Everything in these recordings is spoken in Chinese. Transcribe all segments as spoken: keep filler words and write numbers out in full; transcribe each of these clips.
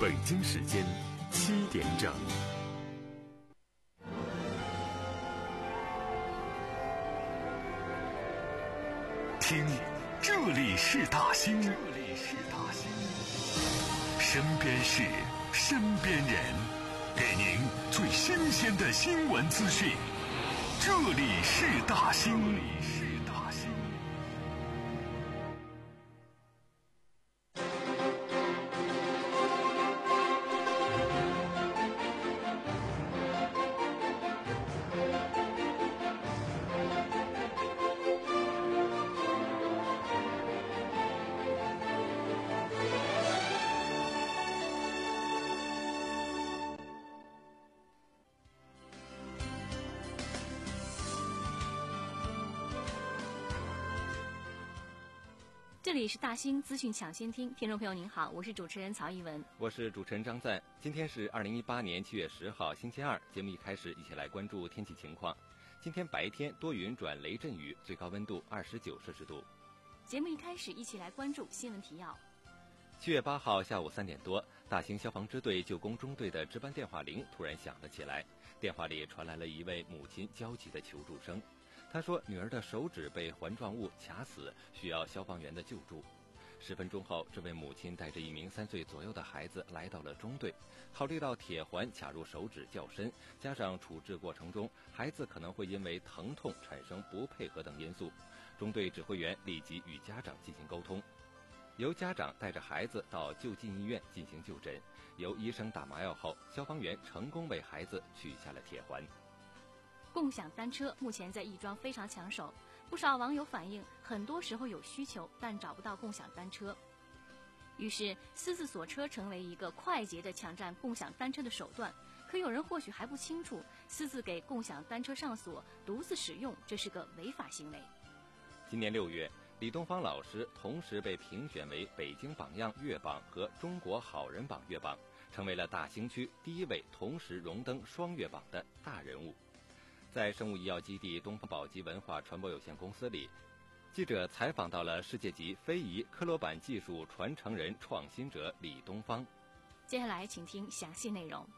北京时间七点整。听，这里是大兴，这里是大兴，身边事，身边人，给您最新鲜的新闻资讯。这里是大兴，这里是大兴。 这里是大兴资讯抢先听，听众朋友您好，我是主持人曹一文， 我是主持人张赞。今天是二零一八年七月十号星期二，节目一开始一起来关注天气情况。今天白天多云转雷阵雨，最高温度二十九摄氏度。 节目一开始一起来关注新闻提要。 七月八号下午三点多，大兴消防支队救工中队的值班电话铃突然响了起来，电话里传来了一位母亲焦急的求助声。他说女儿的手指被环状物卡死，需要消防员的救助。十分钟后，这位母亲带着一名三岁左右的孩子来到了中队。考虑到铁环卡入手指较深，加上处置过程中孩子可能会因为疼痛产生不配合等因素，中队指挥员立即与家长进行沟通，由家长带着孩子到就近医院进行就诊。由医生打麻药后，消防员成功为孩子取下了铁环。 共享单车目前在亦庄非常抢手，不少网友反映，很多时候有需求，但找不到共享单车。于是，私自锁车成为一个快捷的抢占共享单车的手段。可有人或许还不清楚，私自给共享单车上锁，独自使用，这是个违法行为。 今年六月，李东方老师同时被评选为北京榜样月榜和中国好人榜月榜，成为了大兴区第一位同时荣登双月榜的大人物。在生物医药基地东方宝吉文化传播有限公司里，记者采访到了世界级非遗科罗板技术传承人创新者李东方。 接下来请听详细内容。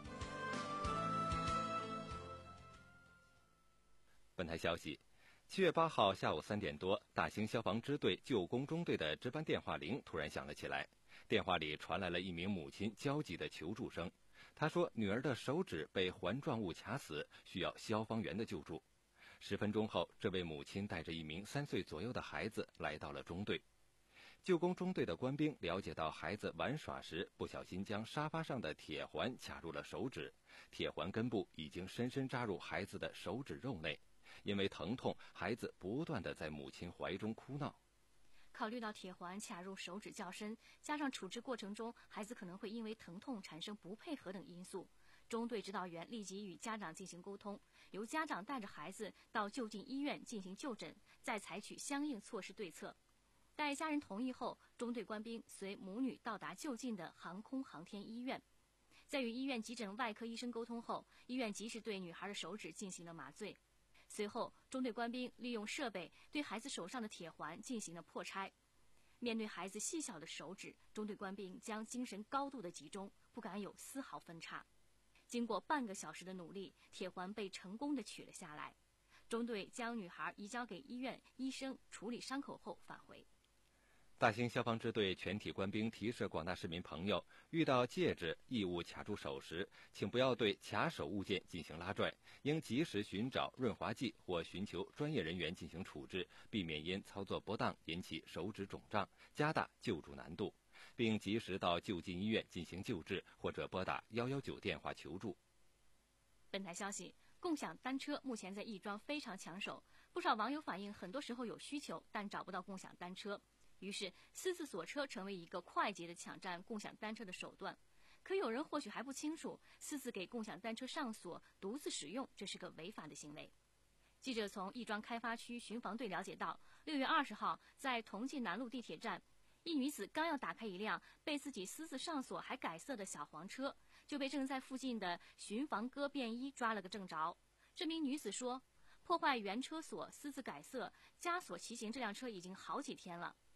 本台消息，七月八号下午三点多，大兴消防支队救工中队的值班电话铃突然响了起来，电话里传来了一名母亲焦急的求助声。他说女儿的手指被环状物卡死，需要消防员的救助。十分钟后，这位母亲带着一名三岁左右的孩子来到了中队。救工中队的官兵了解到孩子玩耍时不小心将沙发上的铁环卡入了手指，铁环根部已经深深扎入孩子的手指肉内，因为疼痛，孩子不断地在母亲怀中哭闹。 考虑到铁环卡入手指较深，加上处置过程中孩子可能会因为疼痛产生不配合等因素，中队指导员立即与家长进行沟通，由家长带着孩子到就近医院进行就诊，再采取相应措施对策。待家人同意后，中队官兵随母女到达就近的航空航天医院。在与医院急诊外科医生沟通后，医院及时对女孩的手指进行了麻醉。随后，中队官兵利用设备对孩子手上的铁环进行了破拆。面对孩子细小的手指，中队官兵将精神高度的集中，不敢有丝毫分叉。经过半个小时的努力，铁环被成功的取了下来。中队将女孩移交给医院医生处理伤口后返回。 大兴消防支队全体官兵提示广大市民朋友，遇到戒指、异物卡住手时，请不要对卡手物件进行拉拽，应及时寻找润滑剂或寻求专业人员进行处置，避免因操作不当引起手指肿胀，加大救助难度，并及时到就近医院进行救治，或者拨打一一九电话求助。 本台消息，共享单车目前在亦庄非常抢手，不少网友反映，很多时候有需求，但找不到共享单车。于是，私自锁车成为一个快捷的抢占共享单车的手段。可有人或许还不清楚，私自给共享单车上锁，独自使用，这是个违法的行为。记者从亦庄开发区巡防队了解到，六月二十号，在同济南路地铁站，一女子刚要打开一辆被自己私自上锁还改色的小黄车，就被正在附近的巡防哥便衣抓了个正着。这名女子说，破坏原车锁、私自改色、加锁骑行这辆车已经好几天了。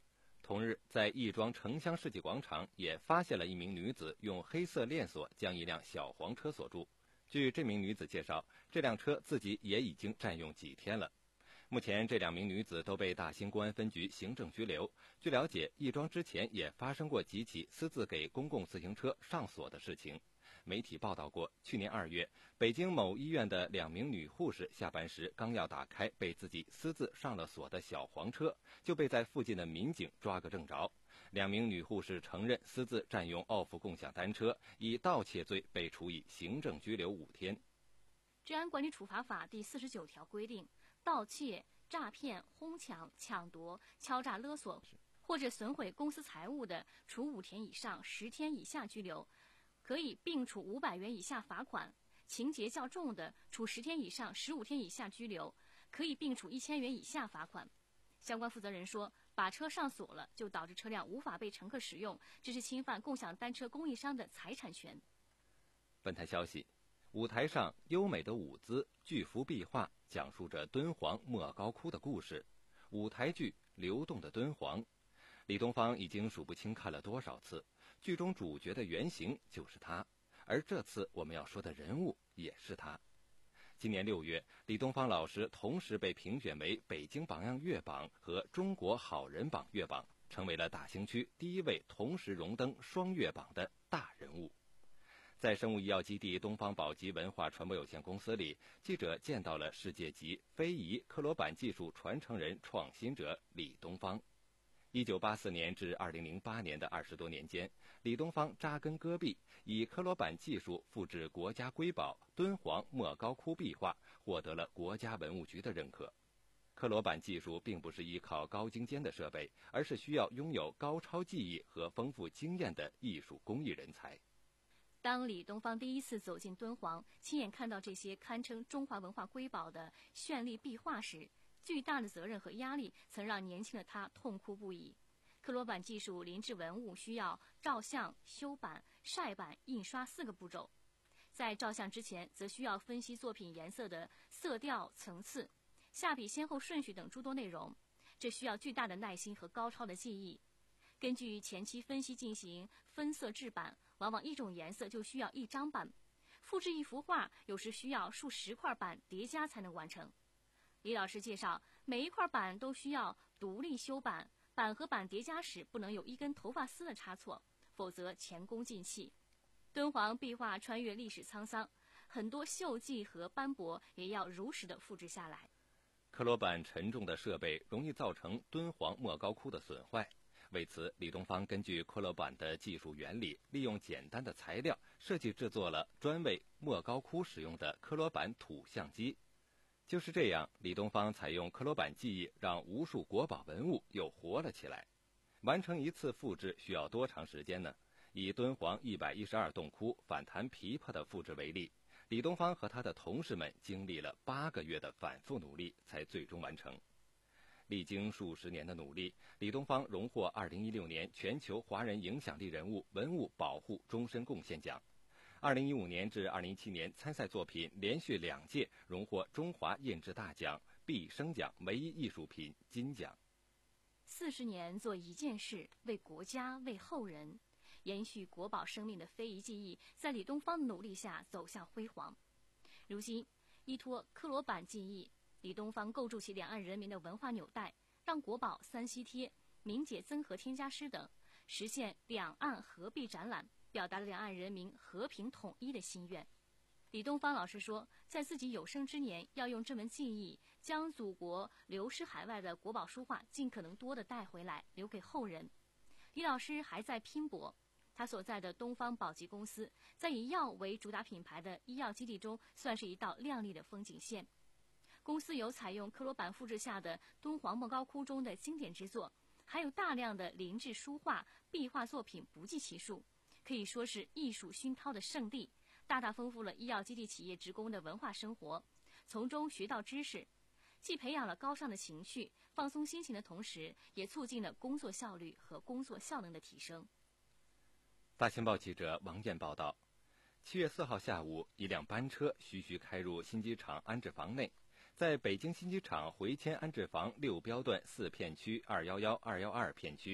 同日，在亦庄城乡世纪广场也发现了一名女子用黑色链锁将一辆小黄车锁住。据这名女子介绍，这辆车自己也已经占用几天了。目前，这两名女子都被大兴公安分局行政拘留。据了解，亦庄之前也发生过几起私自给公共自行车上锁的事情。媒体报道过，去年二月，北京某医院的两名女护士下班时刚要打开被自己私自上了锁的小黄车，就被在附近的民警抓个正着。两名女护士承认私自占用 O F 共享单车，以盗窃罪被处以行政拘留五天。 治安管理处罚法第四十九条规定，盗窃、诈骗、哄抢、抢夺、敲诈勒索或者损毁公私财物的，处五天以上十天以下拘留，可以并处五百元以下罚款；情节较重的，处十天以上十五天以下拘留，可以并处一千元以下罚款。相关负责人说，把车上锁了，就导致车辆无法被乘客使用，这是侵犯共享单车供应商的财产权。 本台消息，舞台上优美的舞姿、巨幅壁画讲述着敦煌莫高窟的故事。舞台剧《流动的敦煌》，李东方已经数不清看了多少次。剧中主角的原型就是他，而这次我们要说的人物也是他。今年六月，李东方老师同时被评选为北京榜样月榜和中国好人榜月榜，成为了大兴区第一位同时荣登双月榜的大人物。在生物医药基地东方宝吉文化传播有限公司里，记者见到了世界级非遗科罗板技术传承人、创新者李东方。一九八四年至二零零八年的二十多年间，李东方扎根戈壁，以科罗板技术复制国家瑰宝敦煌莫高窟壁画，获得了国家文物局的认可。科罗板技术并不是依靠高精尖的设备，而是需要拥有高超技艺和丰富经验的艺术工艺人才。 当李东方第一次走进敦煌，亲眼看到这些堪称中华文化瑰宝的绚丽壁画时，巨大的责任和压力曾让年轻的他痛哭不已。科罗板技术临制文物需要照相、修版、晒版、印刷四个步骤。在照相之前，则需要分析作品颜色的色调、层次、下笔先后顺序等诸多内容，这需要巨大的耐心和高超的技艺。根据前期分析进行分色制版，往往一种颜色就需要一张版。复制一幅画，有时需要数十块板叠加才能完成。李老师介绍，每一块板都需要独立修版，板和板叠加时不能有一根头发丝的差错，否则前功尽弃。敦煌壁画穿越历史沧桑，很多锈迹和斑驳也要如实的复制下来。 科罗板沉重的设备容易造成敦煌莫高窟的损坏，为此，李东方根据科罗板的技术原理，利用简单的材料设计制作了专为莫高窟使用的科罗板土相机。就是这样，李东方采用科罗板技艺，让无数国宝文物又活了起来。完成一次复制需要多长时间呢？以敦煌一百一十二洞窟反弹琵琶的复制为例，李东方和他的同事们经历了八个月的反复努力，才最终完成。历经数十年的努力，李东方荣获二零一六年全球华人影响力人物文物保护终身贡献奖。二零一五年至二零一七年参赛作品连续两届荣获中华印制大奖、毕生奖唯一艺术品金奖。 四十年做一件事，为国家，为后人，延续国宝生命的非遗技艺，在李东方的努力下走向辉煌。如今，依托科罗板技艺，李东方构筑起两岸人民的文化纽带，让国宝三西贴、明解增和添加师等实现两岸合璧展览，表达了两岸人民和平统一的心愿。李东方老师说，在自己有生之年，要用这门技艺，将祖国流失海外的国宝书画尽可能多的带回来，留给后人。李老师还在拼搏，他所在的东方宝吉公司，在以药为主打品牌的医药基地中，算是一道亮丽的风景线。公司有采用科罗板复制下的敦煌莫高窟中的经典之作，还有大量的临制书画、壁画作品不计其数，可以说是艺术熏陶的圣地，大大丰富了医药基地企业职工的文化生活，从中学到知识，既培养了高尚的情绪，放松心情的同时，也促进了工作效率和工作效能的提升。 大新报记者王艳报道，七月四号下午，一辆班车徐徐开入新机场安置房内，在北京新机场回迁安置房六标段四片区二一一、二一二片区，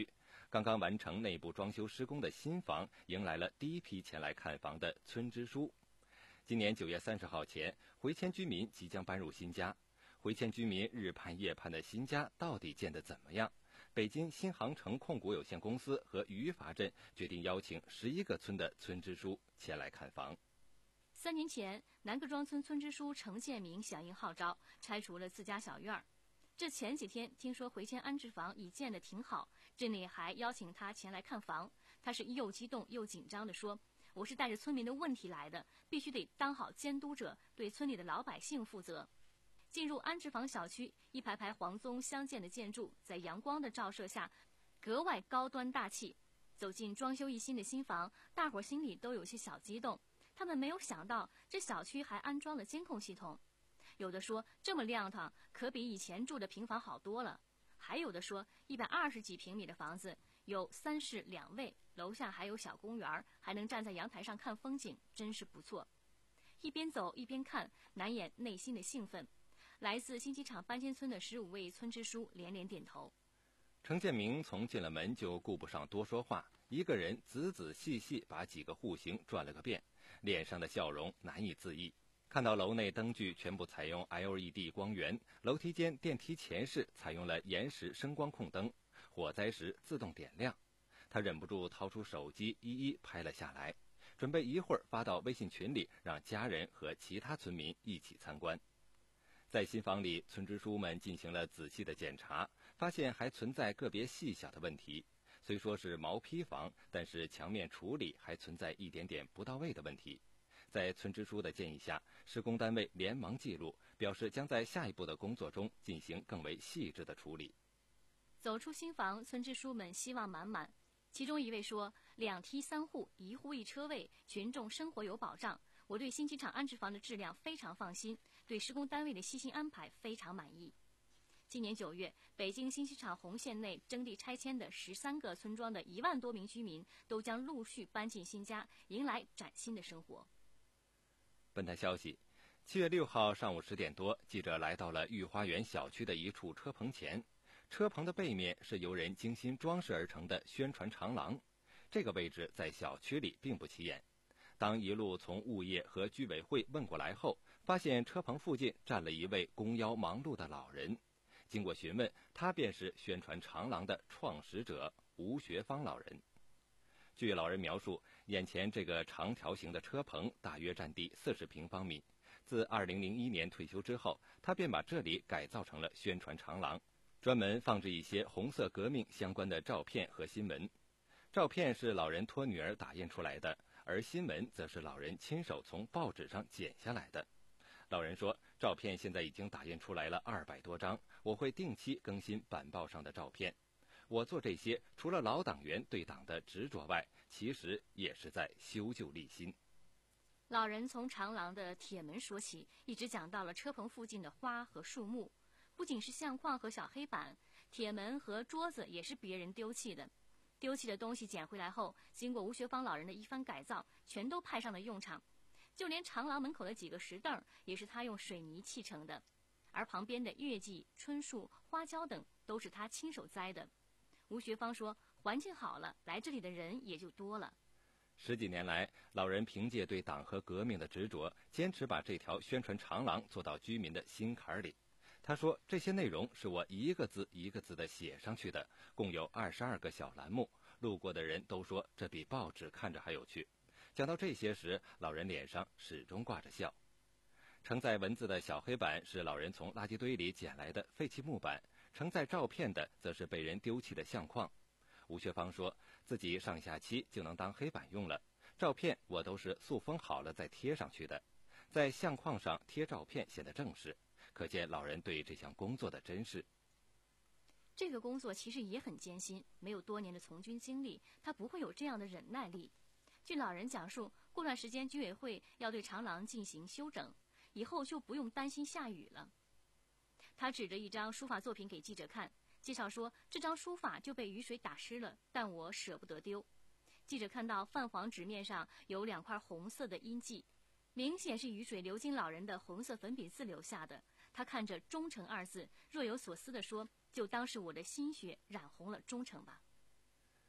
刚刚完成内部装修施工的新房迎来了第一批前来看房的村支书。今年九月三十号前，回迁居民即将搬入新家。回迁居民日盼夜盼的新家到底建得怎么样？北京新航城控股有限公司和余法镇决定邀请十一个村的村支书前来看房。 三年前，南各庄村村支书程建明响应号召，拆除了自家小院儿。这前几天听说回迁安置房已建得挺好，镇里还邀请他前来看房。他是又激动又紧张地说：“我是带着村民的问题来的，必须得当好监督者，对村里的老百姓负责。”进入安置房小区，一排排黄棕相间的建筑在阳光的照射下格外高端大气。走进装修一新的新房，大伙儿心里都有些小激动。他们没有想到这小区还安装了监控系统，有的说这么亮堂可比以前住的平房好多了，还有的说一百二十几平米的房子有三室两卫，楼下还有小公园，还能站在阳台上看风景，真是不错。一边走一边看，难掩内心的兴奋。来自新机场搬迁村的十五位村支书连连点头。 程建明从进了门就顾不上多说话，一个人仔仔细细把几个户型转了个遍，脸上的笑容难以自抑。看到楼内灯具全部采用 L E D 光源，楼梯间电梯前室采用了延时声光控灯，火灾时自动点亮，他忍不住掏出手机一一拍了下来，准备一会儿发到微信群里，让家人和其他村民一起参观。在新房里，村支书们进行了仔细的检查，发现还存在个别细小的问题。虽说是毛坯房，但是墙面处理还存在一点点不到位的问题。在村支书的建议下，施工单位连忙记录，表示将在下一步的工作中进行更为细致的处理。 走出新房，村支书们希望满满。其中一位说：“两梯三户，一户一车位，群众生活有保障。我对新机场安置房的质量非常放心，对施工单位的细心安排非常满意。”今年九月，北京新机场红线内征地拆迁的十三个村庄的一万多名居民都将陆续搬进新家，迎来崭新的生活。 本台消息，七月六号上午十点多，记者来到了御花园小区的一处车棚前。车棚的背面是由人精心装饰而成的宣传长廊，这个位置在小区里并不起眼。当一路从物业和居委会问过来后，发现车棚附近站了一位弓腰忙碌的老人。经过询问，他便是宣传长廊的创始者吴学芳老人。据老人描述，眼前这个长条形的车棚大约占地四十平方米。自二零零一年退休之后，他便把这里改造成了宣传长廊，专门放置一些红色革命相关的照片和新闻。照片是老人托女儿打印出来的，而新闻则是老人亲手从报纸上剪下来的。老人说，照片现在已经打印出来了二百多张，我会定期更新板报上的照片。我做这些，除了老党员对党的执着外，其实也是在修旧立新。 老人从长廊的铁门说起，一直讲到了车棚附近的花和树木。不仅是相框和小黑板，铁门和桌子也是别人丢弃的。丢弃的东西捡回来后，经过吴学芳老人的一番改造，全都派上了用场。就连长廊门口的几个石凳也是他用水泥砌成的，而旁边的月季、春树、花椒等都是他亲手栽的。吴学芳说，环境好了，来这里的人也就多了。 十几年来，老人凭借对党和革命的执着，坚持把这条宣传长廊做到居民的心坎里。他说，这些内容是我一个字一个字地写上去的，共有二十二个小栏目，路过的人都说这比报纸看着还有趣。讲到这些时，老人脸上始终挂着笑。承载文字的小黑板是老人从垃圾堆里捡来的废弃木板，承载照片的则是被人丢弃的相框。吴学芳说，自己上下期就能当黑板用了，照片我都是塑封好了再贴上去的，在相框上贴照片显得正式，可见老人对这项工作的珍视。 这个工作其实也很艰辛，没有多年的从军经历，他不会有这样的忍耐力。据老人讲述，过段时间居委会要对长廊进行修整，以后就不用担心下雨了。他指着一张书法作品给记者看，介绍说，这张书法就被雨水打湿了，但我舍不得丢。记者看到泛黄纸面上有两块红色的印记，明显是雨水流经老人的红色粉笔字留下的。他看着忠诚二字，若有所思地说，就当是我的心血染红了忠诚吧。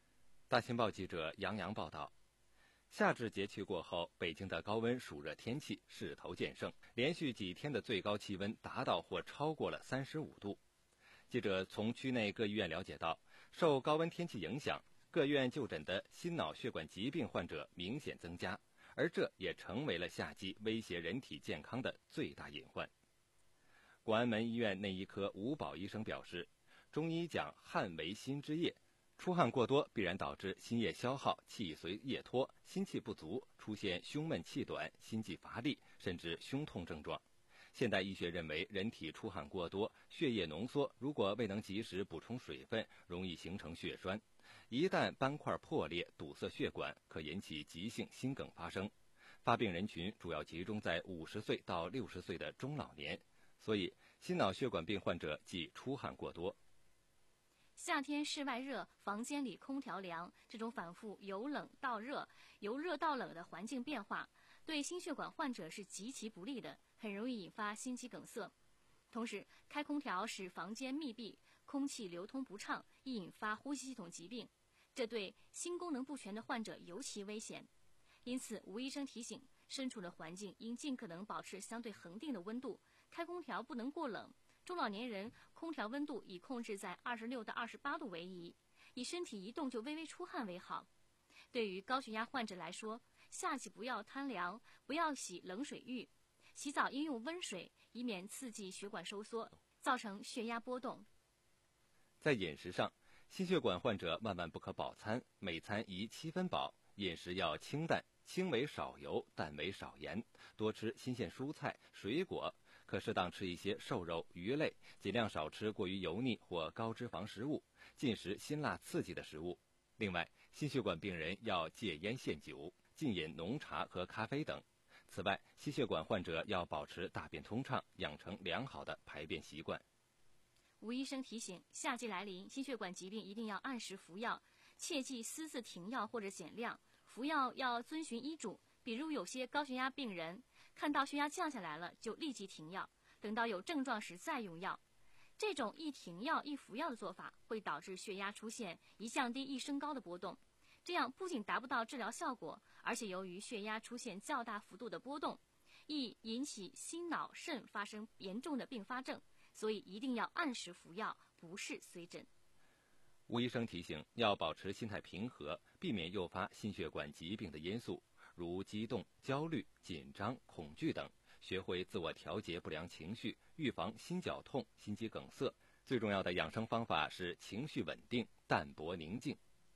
大新报记者杨洋报道，夏至节气过后，北京的高温暑热天气势头渐盛，连续几天的最高气温达到或超过了三十五度。记者从区内各医院了解到，受高温天气影响，各院就诊的心脑血管疾病患者明显增加，而这也成为了夏季威胁人体健康的最大隐患。广安门医院内医科吴宝医生表示，中医讲汗为心之液，出汗过多必然导致心液消耗，气随液脱，心气不足，出现胸闷气短、心悸乏力，甚至胸痛症状。现代医学认为，人体出汗过多，血液浓缩，如果未能及时补充水分，容易形成血栓。一旦斑块破裂，堵塞血管，可引起急性心梗发生。发病人群主要集中在五十岁到六十岁的中老年，所以心脑血管病患者忌出汗过多。 夏天室外热，房间里空调凉，这种反复由冷到热、由热到冷的环境变化，对心血管患者是极其不利的，很容易引发心肌梗塞。同时，开空调使房间密闭，空气流通不畅，易引发呼吸系统疾病，这对心功能不全的患者尤其危险。因此，吴医生提醒，身处的环境应尽可能保持相对恒定的温度，开空调不能过冷。中老年人空调温度以控制在二十六到二十八度为宜，以身体一动就微微出汗为好。对于高血压患者来说，夏季不要贪凉，不要洗冷水浴，洗澡应用温水，以免刺激血管收缩，造成血压波动。 在饮食上，心血管患者万万不可饱餐，每餐宜七分饱，饮食要清淡，轻为少油，淡为少盐，多吃新鲜蔬菜、水果，可适当吃一些瘦肉、鱼类，尽量少吃过于油腻或高脂肪食物，禁食辛辣刺激的食物。另外，心血管病人要戒烟限酒，禁饮浓茶和咖啡等。此外，心血管患者要保持大便通畅，养成良好的排便习惯。 吴医生提醒，夏季来临，心血管疾病一定要按时服药，切忌私自停药或者减量，服药要遵循医嘱。比如有些高血压病人看到血压降下来了就立即停药，等到有症状时再用药。这种一停药一服药的做法会导致血压出现一降低一升高的波动，这样不仅达不到治疗效果，而且由于血压出现较大幅度的波动，易引起心脑肾发生严重的并发症，所以一定要按时服药，不是随诊。 吴医生提醒，要保持心态平和，避免诱发心血管疾病的因素，如激动、焦虑、紧张、恐惧等，学会自我调节不良情绪，预防心绞痛、心肌梗塞。最重要的养生方法是情绪稳定、淡泊宁静。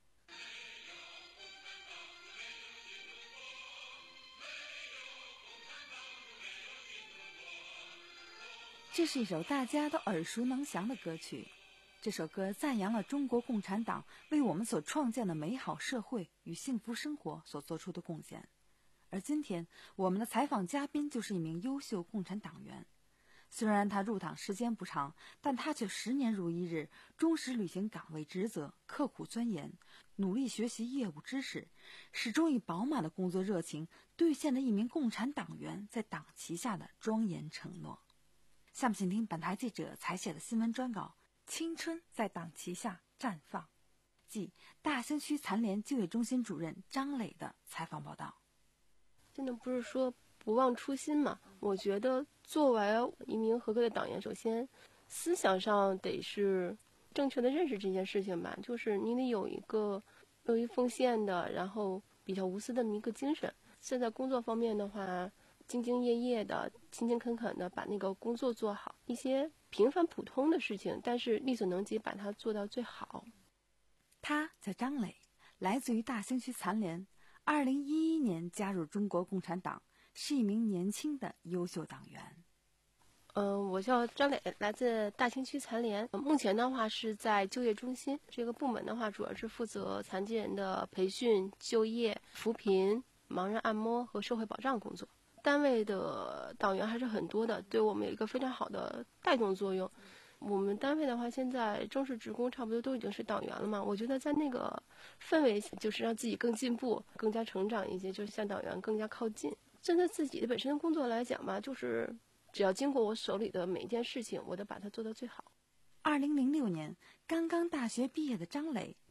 这是一首大家都耳熟能详的歌曲。这首歌赞扬了中国共产党为我们所创建的美好社会与幸福生活所做出的贡献。而今天我们的采访嘉宾就是一名优秀共产党员。虽然他入党时间不长，但他却十年如一日，忠实履行岗位职责，刻苦钻研，努力学习业务知识，始终以饱满的工作热情兑现了一名共产党员在党旗下的庄严承诺。下面请听本台记者采写的新闻专稿《青春在党旗下绽放》，即大兴区残联就业中心主任张磊的采访报道。 真的不是说不忘初心嘛，我觉得作为一名合格的党员，首先思想上得是正确的认识这件事情吧，就是你得有一个乐于奉献的，然后比较无私的一个精神。现在工作方面的话，兢兢业业的、勤勤恳恳的把那个工作做好，一些平凡普通的事情，但是力所能及把它做到最好。 他叫张磊，来自于大兴区残联，二零一一年加入中国共产党，是一名年轻的优秀党员。 嗯、呃，我叫张磊，来自大兴区残联，目前的话是在就业中心这个部门的话，主要是负责残疾人的培训、就业、扶贫、盲人按摩和社会保障工作。单位的党员还是很多的，对我们有一个非常好的带动作用。我们单位的话，现在正式职工差不多都已经是党员了嘛，我觉得在那个氛围就是让自己更进步、更加成长一些，就是向党员更加靠近。针对自己的本身的工作来讲吧，就是只要经过我手里的每一件事情，我都把它做到最好。 二零零六年，刚刚大学毕业的张磊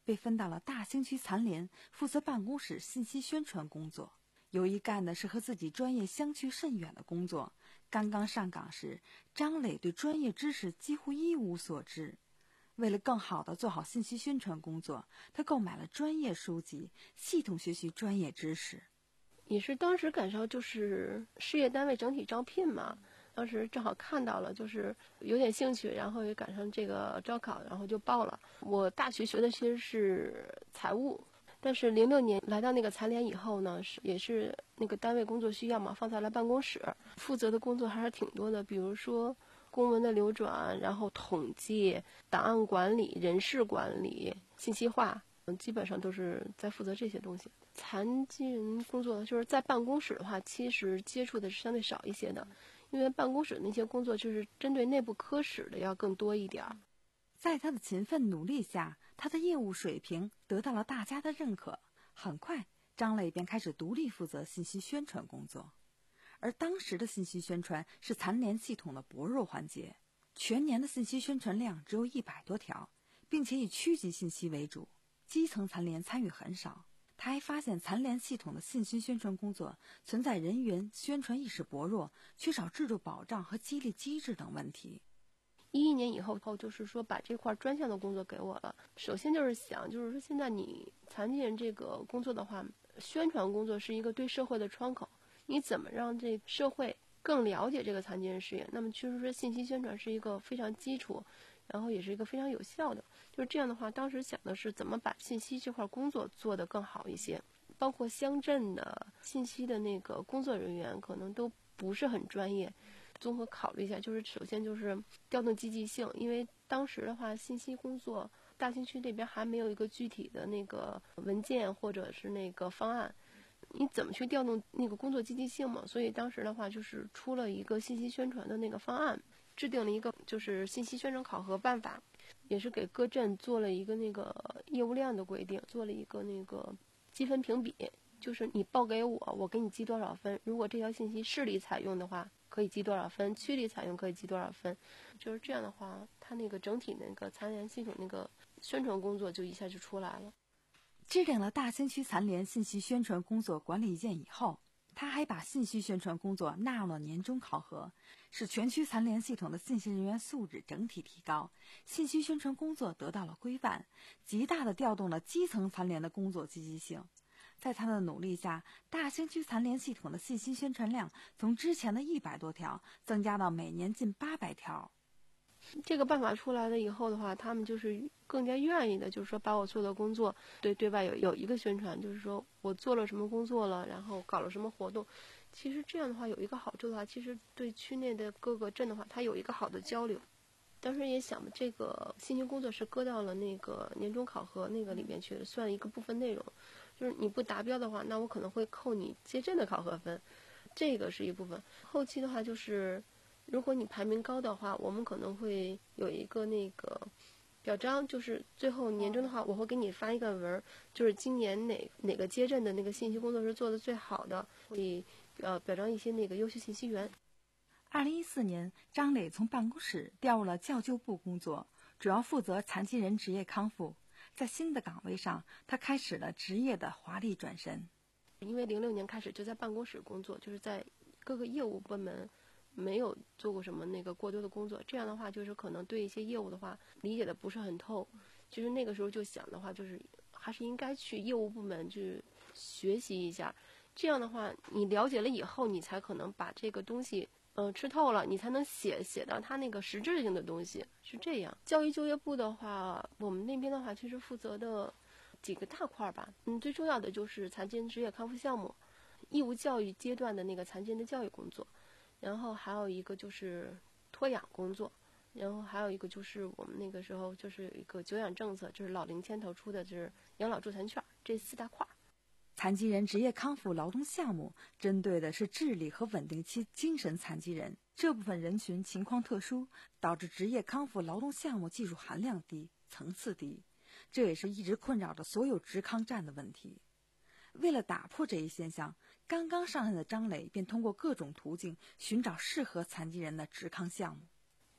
被分到了大兴区残联，负责办公室信息宣传工作。由于干的是和自己专业相去甚远的工作，刚刚上岗时，张磊对专业知识几乎一无所知。为了更好地做好信息宣传工作，他购买了专业书籍，系统学习专业知识。 也是当时赶上就是事业单位整体招聘嘛，当时正好看到了，就是有点兴趣，然后也赶上这个招考，然后就报了。我大学学的其实是财务，但是零六年来到那个残联以后呢，是也是那个单位工作需要嘛，放在了办公室，负责的工作还是挺多的，比如说公文的流转，然后统计、档案管理、人事管理、信息化，嗯，基本上都是在负责这些东西。残疾人工作就是在办公室的话，其实接触的是相对少一些的，因为办公室那些工作就是针对内部科室的要更多一点。 在他的勤奋努力下，他的业务水平得到了大家的认可。很快，张磊便开始独立负责信息宣传工作。而当时的信息宣传是残联系统的薄弱环节，全年的信息宣传量只有一百多条，并且以区级信息为主，基层残联参与很少。他还发现残联系统的信息宣传工作存在人员宣传意识薄弱、缺少制度保障和激励机制等问题。 一一年以后后，就是说把这块专项的工作给我了。首先就是想，就是说现在你残疾人这个工作的话，宣传工作是一个对社会的窗口，你怎么让这社会更了解这个残疾人事业？那么其实说信息宣传是一个非常基础，然后也是一个非常有效的。就是这样的话，当时想的是怎么把信息这块工作做得更好一些，包括乡镇的信息的那个工作人员可能都不是很专业。综合考虑一下，就是首先就是调动积极性，因为当时的话，信息工作大兴区那边还没有一个具体的那个文件或者是那个方案，你怎么去调动那个工作积极性嘛？所以当时的话就是出了一个信息宣传的那个方案，制定了一个就是信息宣传考核办法，也是给各镇做了一个那个业务量的规定，做了一个那个积分评比，就是你报给我，我给你记多少分，如果这条信息市里采用的话可以记多少分，区里采用可以记多少分，就是这样的话，它那个整体那个残联系统那个宣传工作就一下就出来了。 制定了大兴区残联信息宣传工作管理意见以后，他还把信息宣传工作纳入了年终考核，使全区残联系统的信息人员素质整体提高，信息宣传工作得到了规范，极大地调动了基层残联的工作积极性。在他的努力下，大兴区残联系统的信息宣传量从之前的一百多条增加到每年近八百条。 这个办法出来了以后的话，他们就是更加愿意的，就是说把我做的工作对对外有有一个宣传，就是说我做了什么工作了，然后搞了什么活动。其实这样的话有一个好处的话，其实对区内的各个镇的话，它有一个好的交流。当时也想这个信息工作是搁到了那个年终考核那个里面去，算一个部分内容。就是你不达标的话，那我可能会扣你接镇的考核分，这个是一部分。后期的话就是如果你排名高的话，我们可能会有一个那个表彰，就是最后年终的话，我会给你发一个文，就是今年哪哪个街镇的那个信息工作是做的最好的，会呃表彰一些那个优秀信息员。 二零一四年，张磊从办公室调入了教救部工作，主要负责残疾人职业康复。在新的岗位上，他开始了职业的华丽转身。 因为零六年开始就在办公室工作，就是在各个业务部门没有做过什么那个过多的工作，这样的话就是可能对一些业务的话理解的不是很透。其实那个时候就想的话，就是还是应该去业务部门去学习一下，这样的话你了解了以后，你才可能把这个东西嗯、呃，吃透了，你才能写写到它那个实质性的东西，是这样。教育就业部的话，我们那边的话其实负责的几个大块吧，嗯，最重要的就是残疾人职业康复项目，义务教育阶段的那个残疾人的教育工作，然后还有一个就是托养工作，然后还有一个就是我们那个时候就是一个久养政策，就是老龄牵头出的就是养老助残券，这四大块。 残疾人职业康复劳动项目针对的是智力和稳定期精神残疾人，这部分人群情况特殊，导致职业康复劳动项目技术含量低、层次低，这也是一直困扰着所有职康站的问题。为了打破这一现象，刚刚上任的张磊便通过各种途径寻找适合残疾人的职康项目。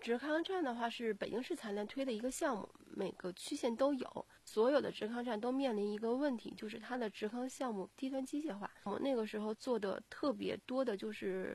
职康站的话是北京市残联推的一个项目，每个区县都有。所有的职康站都面临一个问题，就是它的职康项目低端机械化。我们那个时候做的特别多的就是，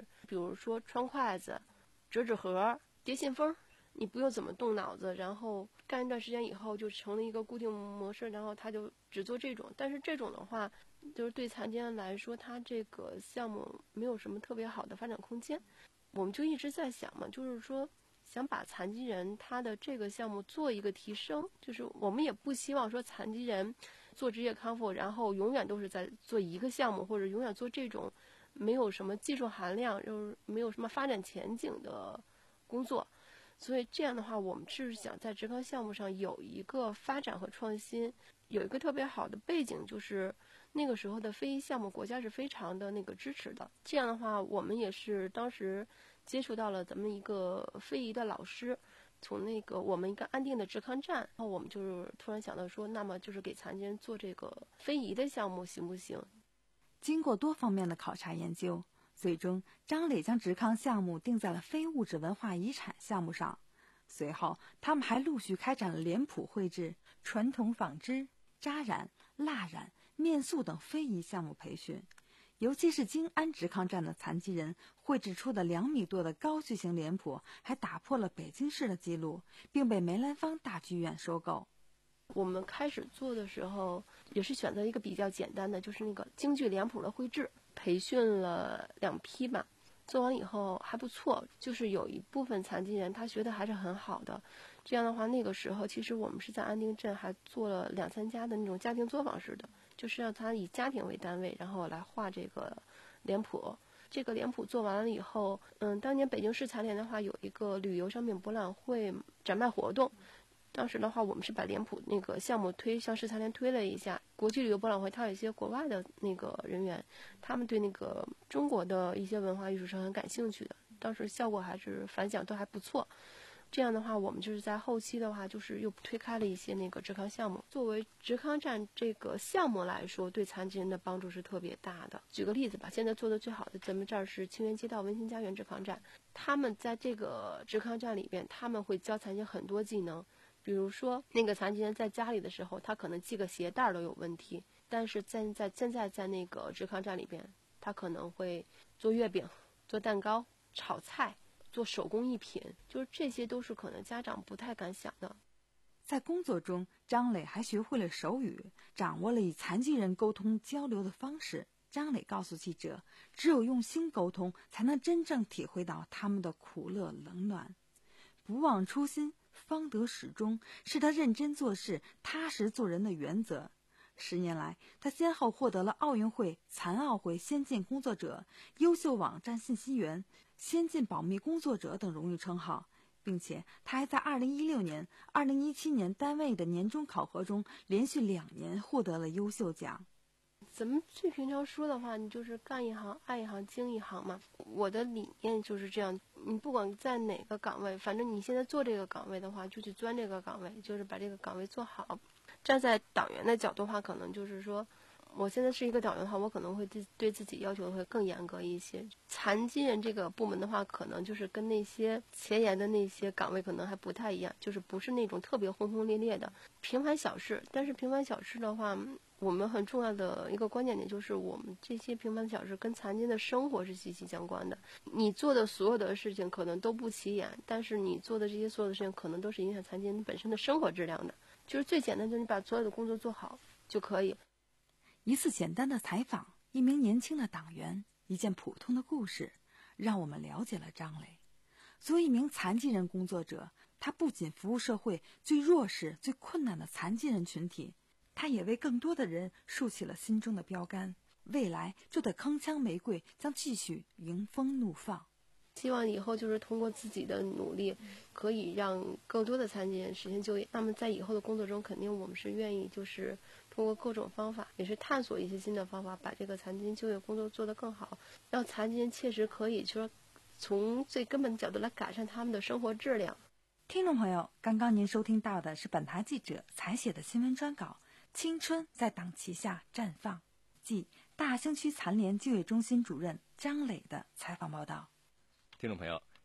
比如说穿筷子、折纸盒、叠信封，你不用怎么动脑子，然后干一段时间以后就成了一个固定模式，然后他就只做这种。但是这种的话，就是对残疾人来说，它这个项目没有什么特别好的发展空间。我们就一直在想嘛，就是说想把残疾人他的这个项目做一个提升，就是我们也不希望说残疾人做职业康复，然后永远都是在做一个项目，或者永远做这种没有什么技术含量，就是没有什么发展前景的工作。所以这样的话，我们是想在职康项目上有一个发展和创新，有一个特别好的背景，就是那个时候的非遗项目国家是非常的那个支持的。这样的话，我们也是当时接触到了咱们一个非遗的老师，从那个我们一个安定的职康站，然后我们就是突然想到说，那么就是给残疾人做这个非遗的项目行不行？ 经过多方面的考察研究，最终张磊将职康项目定在了非物质文化遗产项目上。随后他们还陆续开展了脸谱绘制、传统纺织、扎染、蜡染、面塑等非遗项目培训。尤其是京安职康站的残疾人绘制出的两米多的高巨型脸谱，还打破了北京市的记录，并被梅兰芳大剧院收购。 我们开始做的时候也是选择一个比较简单的，就是那个京剧脸谱的绘制，培训了两批吧，做完以后还不错，就是有一部分残疾人他学的还是很好的。这样的话，那个时候其实我们是在安定镇还做了两三家的那种家庭作坊式的，就是让他以家庭为单位，然后来画这个脸谱。这个脸谱做完了以后，嗯，当年北京市残联的话有一个旅游商品博览会展卖活动，当时的话我们是把脸谱那个项目推向市残联推了一下。国际旅游博览会它有一些国外的那个人员，他们对那个中国的一些文化艺术是很感兴趣的，当时效果还是反响都还不错。这样的话，我们就是在后期的话，就是又推开了一些那个职康项目。作为职康站这个项目来说，对残疾人的帮助是特别大的。举个例子吧，现在做的最好的，咱们这儿是清源街道温馨家园职康站，他们在这个职康站里边，他们会教残疾人很多技能。比如说，那个残疾人在家里的时候，他可能系个鞋带都有问题，但是在在现在在那个职康站里边，他可能会做月饼、做蛋糕、炒菜。做手工艺品，就是这些都是可能家长不太敢想的。 在工作中，张磊还学会了手语，掌握了与残疾人沟通交流的方式。张磊告诉记者，只有用心沟通，才能真正体会到他们的苦乐冷暖。不忘初心，方得始终，是他认真做事、踏实做人的原则。十年来，他先后获得了奥运会、残奥会先进工作者、优秀网站信息员、先进保密工作者等荣誉称号，并且他还在二零一六年、二零一七年单位的年终考核中连续两年获得了优秀奖。 咱们最平常说的话，你就是干一行爱一行精一行嘛。我的理念就是这样，你不管在哪个岗位，反正你现在做这个岗位的话，就去钻这个岗位，就是把这个岗位做好。站在党员的角度的话，可能就是说，我现在是一个党员的话，我可能会对对自己要求会更严格一些。残疾人这个部门的话，可能就是跟那些前沿的那些岗位可能还不太一样，就是不是那种特别轰轰烈烈的平凡小事。但是平凡小事的话，我们很重要的一个关键点就是，我们这些平凡小事跟残疾人的生活是息息相关的。你做的所有的事情可能都不起眼，但是你做的这些所有的事情，可能都是影响残疾人本身的生活质量的。就是最简单，就是你把所有的工作做好就可以。 一次简单的采访，一名年轻的党员，一件普通的故事，让我们了解了张磊。作为一名残疾人工作者，他不仅服务社会最弱势、最困难的残疾人群体，他也为更多的人竖起了心中的标杆。未来就得铿锵玫瑰将继续迎风怒放。 希望以后就是通过自己的努力，可以让更多的残疾人实现就业。那么在以后的工作中，肯定我们是愿意就是通过各种方法，也是探索一些新的方法，把这个残疾人就业工作做得更好，让残疾人切实可以说从最根本的角度来改善他们的生活质量。 听众朋友，刚刚您收听到的是本台记者采写的新闻专稿《青春在党旗下绽放》，即大兴区残联就业中心主任张磊的采访报道。 听众朋友，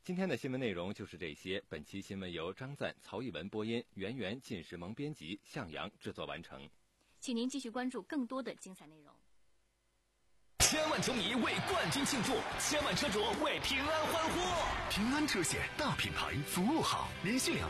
今天的新闻内容就是这些。本期新闻由张赞、曹一文播音，圆圆、靳时萌编辑，向阳制作完成。 请您继续关注更多的精彩内容。 千万球迷为冠军庆祝，千万车主为平安欢呼。 平安车险大品牌，服务好，连续两